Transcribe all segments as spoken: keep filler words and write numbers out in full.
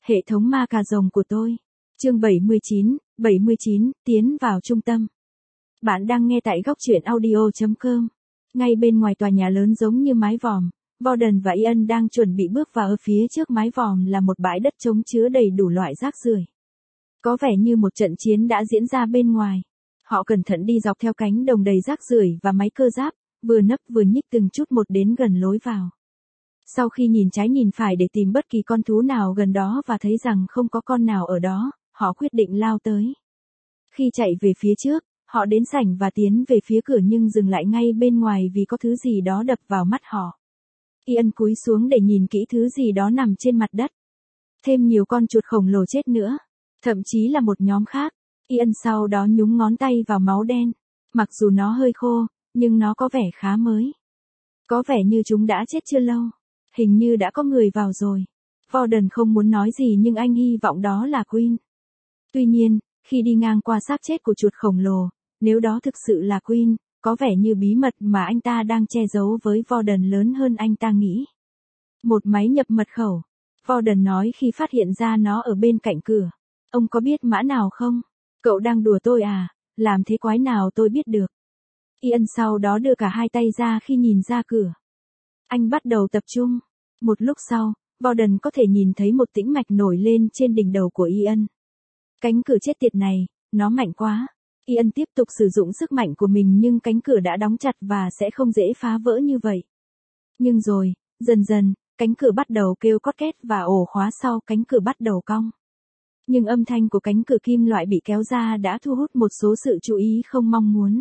Hệ thống ma cà rồng của tôi. Chương bảy mươi chín, bảy mươi chín, tiến vào trung tâm. Bạn đang nghe tại góc truyện audio chấm com. Ngay bên ngoài tòa nhà lớn giống như mái vòm, Warden và Ian đang chuẩn bị bước vào. Ở phía trước mái vòm là một bãi đất trống chứa đầy đủ loại rác rưởi. Có vẻ như một trận chiến đã diễn ra bên ngoài. Họ cẩn thận đi dọc theo cánh đồng đầy rác rưởi và máy cơ giáp, vừa nấp vừa nhích từng chút một đến gần lối vào. Sau khi nhìn trái nhìn phải để tìm bất kỳ con thú nào gần đó và thấy rằng không có con nào ở đó, họ quyết định lao tới. Khi chạy về phía trước, họ đến sảnh và tiến về phía cửa nhưng dừng lại ngay bên ngoài vì có thứ gì đó đập vào mắt họ. Ian cúi xuống để nhìn kỹ thứ gì đó nằm trên mặt đất. Thêm nhiều con chuột khổng lồ chết nữa. Thậm chí là một nhóm khác. Ian sau đó nhúng ngón tay vào máu đen. Mặc dù nó hơi khô, nhưng nó có vẻ khá mới. Có vẻ như chúng đã chết chưa lâu. Hình như đã có người vào rồi. Warden không muốn nói gì nhưng anh hy vọng đó là Queen. Tuy nhiên, khi đi ngang qua xác chết của chuột khổng lồ, nếu đó thực sự là Queen, có vẻ như bí mật mà anh ta đang che giấu với Warden lớn hơn anh ta nghĩ. Một máy nhập mật khẩu. Warden nói khi phát hiện ra nó ở bên cạnh cửa. Ông có biết mã nào không? Cậu đang đùa tôi à? Làm thế quái nào tôi biết được. Ian sau đó đưa cả hai tay ra khi nhìn ra cửa. Anh bắt đầu tập trung. Một lúc sau, Warden có thể nhìn thấy một tĩnh mạch nổi lên trên đỉnh đầu của Ian. Cánh cửa chết tiệt này, nó mạnh quá. Ian tiếp tục sử dụng sức mạnh của mình nhưng cánh cửa đã đóng chặt và sẽ không dễ phá vỡ như vậy. Nhưng rồi, dần dần, cánh cửa bắt đầu kêu cót két và ổ khóa sau cánh cửa bắt đầu cong. Nhưng âm thanh của cánh cửa kim loại bị kéo ra đã thu hút một số sự chú ý không mong muốn.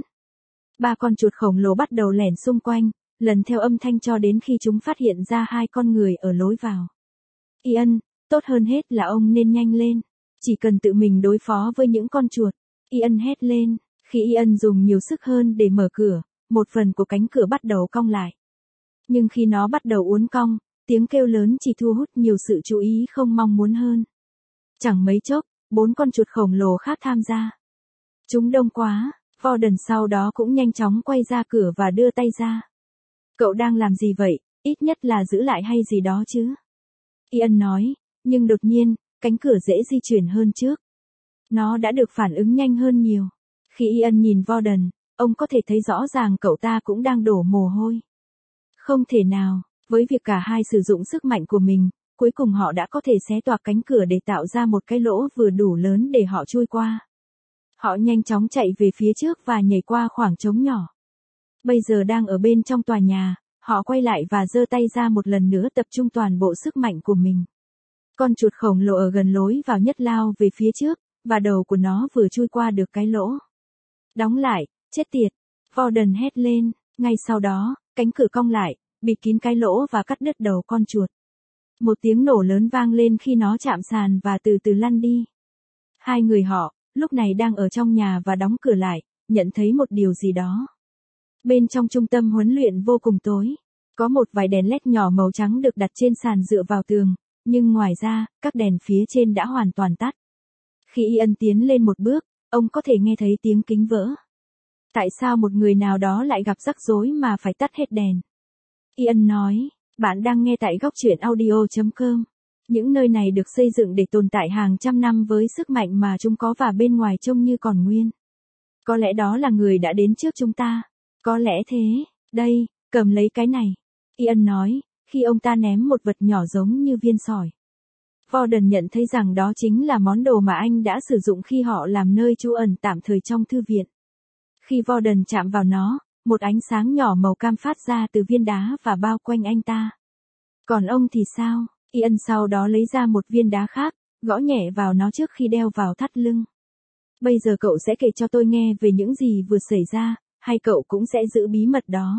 Ba con chuột khổng lồ bắt đầu lẻn xung quanh, lần theo âm thanh cho đến khi chúng phát hiện ra hai con người ở lối vào. Ian, tốt hơn hết là ông nên nhanh lên. Chỉ cần tự mình đối phó với những con chuột. Ian hét lên. Khi Ian dùng nhiều sức hơn để mở cửa, một phần của cánh cửa bắt đầu cong lại. Nhưng khi nó bắt đầu uốn cong, tiếng kêu lớn chỉ thu hút nhiều sự chú ý không mong muốn hơn. Chẳng mấy chốc, bốn con chuột khổng lồ khác tham gia. Chúng đông quá, Warden sau đó cũng nhanh chóng quay ra cửa và đưa tay ra. Cậu đang làm gì vậy, ít nhất là giữ lại hay gì đó chứ? Ian nói, nhưng đột nhiên, cánh cửa dễ di chuyển hơn trước. Nó đã được phản ứng nhanh hơn nhiều. Khi Ian nhìn Warden, ông có thể thấy rõ ràng cậu ta cũng đang đổ mồ hôi. Không thể nào, với việc cả hai sử dụng sức mạnh của mình, cuối cùng họ đã có thể xé toạc cánh cửa để tạo ra một cái lỗ vừa đủ lớn để họ chui qua. Họ nhanh chóng chạy về phía trước và nhảy qua khoảng trống nhỏ. Bây giờ đang ở bên trong tòa nhà, họ quay lại và giơ tay ra một lần nữa tập trung toàn bộ sức mạnh của mình. Con chuột khổng lồ ở gần lối vào nhất lao về phía trước, và đầu của nó vừa chui qua được cái lỗ. Đóng lại, chết tiệt. Warden hét lên, ngay sau đó, cánh cửa cong lại, bịt kín cái lỗ và cắt đứt đầu con chuột. Một tiếng nổ lớn vang lên khi nó chạm sàn và từ từ lăn đi. Hai người họ, lúc này đang ở trong nhà và đóng cửa lại, nhận thấy một điều gì đó. Bên trong trung tâm huấn luyện vô cùng tối. Có một vài đèn led nhỏ màu trắng được đặt trên sàn dựa vào tường, nhưng ngoài ra, các đèn phía trên đã hoàn toàn tắt. Khi Ian tiến lên một bước, ông có thể nghe thấy tiếng kính vỡ. Tại sao một người nào đó lại gặp rắc rối mà phải tắt hết đèn? Ian nói, bạn đang nghe tại góc truyện audio chấm com. Những nơi này được xây dựng để tồn tại hàng trăm năm với sức mạnh mà chúng có và bên ngoài trông như còn nguyên. Có lẽ đó là người đã đến trước chúng ta. Có lẽ thế. Đây, cầm lấy cái này. Ian nói, khi ông ta ném một vật nhỏ giống như viên sỏi. Warden nhận thấy rằng đó chính là món đồ mà anh đã sử dụng khi họ làm nơi trú ẩn tạm thời trong thư viện. Khi Warden chạm vào nó, một ánh sáng nhỏ màu cam phát ra từ viên đá và bao quanh anh ta. Còn ông thì sao? Ian sau đó lấy ra một viên đá khác, gõ nhẹ vào nó trước khi đeo vào thắt lưng. Bây giờ cậu sẽ kể cho tôi nghe về những gì vừa xảy ra, hay cậu cũng sẽ giữ bí mật đó?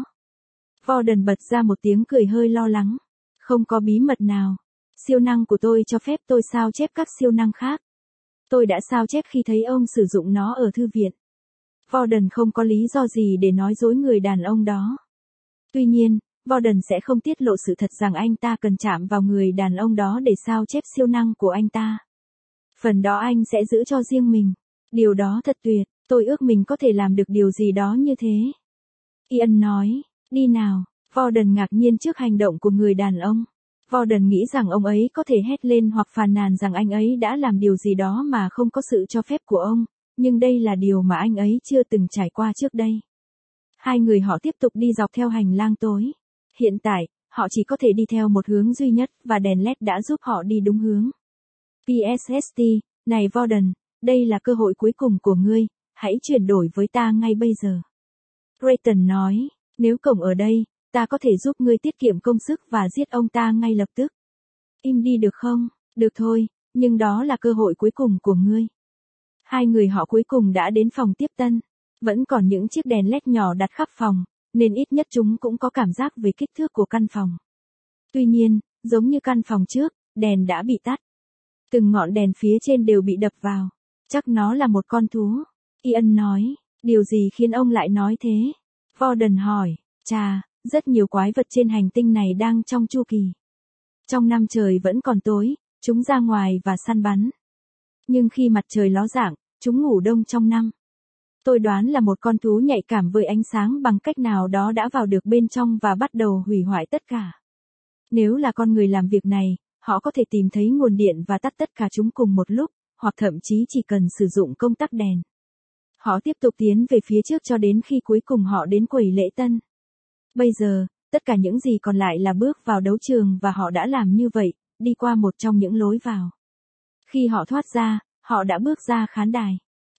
Warden bật ra một tiếng cười hơi lo lắng. Không có bí mật nào. Siêu năng của tôi cho phép tôi sao chép các siêu năng khác. Tôi đã sao chép khi thấy ông sử dụng nó ở thư viện. Warden không có lý do gì để nói dối người đàn ông đó. Tuy nhiên, Warden sẽ không tiết lộ sự thật rằng anh ta cần chạm vào người đàn ông đó để sao chép siêu năng của anh ta. Phần đó anh sẽ giữ cho riêng mình. Điều đó thật tuyệt, tôi ước mình có thể làm được điều gì đó như thế. Ian nói, đi nào. Warden ngạc nhiên trước hành động của người đàn ông. Gordon nghĩ rằng ông ấy có thể hét lên hoặc phàn nàn rằng anh ấy đã làm điều gì đó mà không có sự cho phép của ông, nhưng đây là điều mà anh ấy chưa từng trải qua trước đây. Hai người họ tiếp tục đi dọc theo hành lang tối. Hiện tại, họ chỉ có thể đi theo một hướng duy nhất và đèn led đã giúp họ đi đúng hướng. pê ét ét tê, này Gordon, đây là cơ hội cuối cùng của ngươi, hãy chuyển đổi với ta ngay bây giờ. Creighton nói, nếu cổng ở đây, ta có thể giúp ngươi tiết kiệm công sức và giết ông ta ngay lập tức. Im đi được không? Được thôi, nhưng đó là cơ hội cuối cùng của ngươi. Hai người họ cuối cùng đã đến phòng tiếp tân. Vẫn còn những chiếc đèn led nhỏ đặt khắp phòng, nên ít nhất chúng cũng có cảm giác về kích thước của căn phòng. Tuy nhiên, giống như căn phòng trước, đèn đã bị tắt. Từng ngọn đèn phía trên đều bị đập vào. Chắc nó là một con thú. Ian nói, điều gì khiến ông lại nói thế? Gordon hỏi, chà, rất nhiều quái vật trên hành tinh này đang trong chu kỳ. Trong năm trời vẫn còn tối, chúng ra ngoài và săn bắn. Nhưng khi mặt trời ló dạng, chúng ngủ đông trong năm. Tôi đoán là một con thú nhạy cảm với ánh sáng bằng cách nào đó đã vào được bên trong và bắt đầu hủy hoại tất cả. Nếu là con người làm việc này, họ có thể tìm thấy nguồn điện và tắt tất cả chúng cùng một lúc, hoặc thậm chí chỉ cần sử dụng công tắc đèn. Họ tiếp tục tiến về phía trước cho đến khi cuối cùng họ đến quầy lễ tân. Bây giờ, tất cả những gì còn lại là bước vào đấu trường và họ đã làm như vậy, đi qua một trong những lối vào. Khi họ thoát ra, họ đã bước ra khán đài.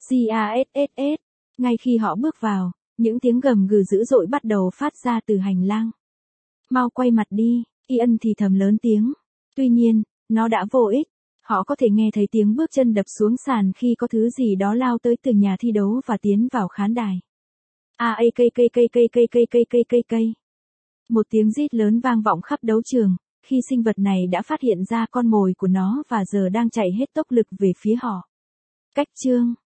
Cass. Ngay khi họ bước vào, những tiếng gầm gừ dữ dội bắt đầu phát ra từ hành lang. Mau quay mặt đi, Ian thì thầm lớn tiếng. Tuy nhiên, nó đã vô ích. Họ có thể nghe thấy tiếng bước chân đập xuống sàn khi có thứ gì đó lao tới từ nhà thi đấu và tiến vào khán đài. A a cây cây cây cây cây cây cây cây cây cây. Một tiếng rít lớn vang vọng khắp đấu trường, khi sinh vật này đã phát hiện ra con mồi của nó và giờ đang chạy hết tốc lực về phía họ. Cách chương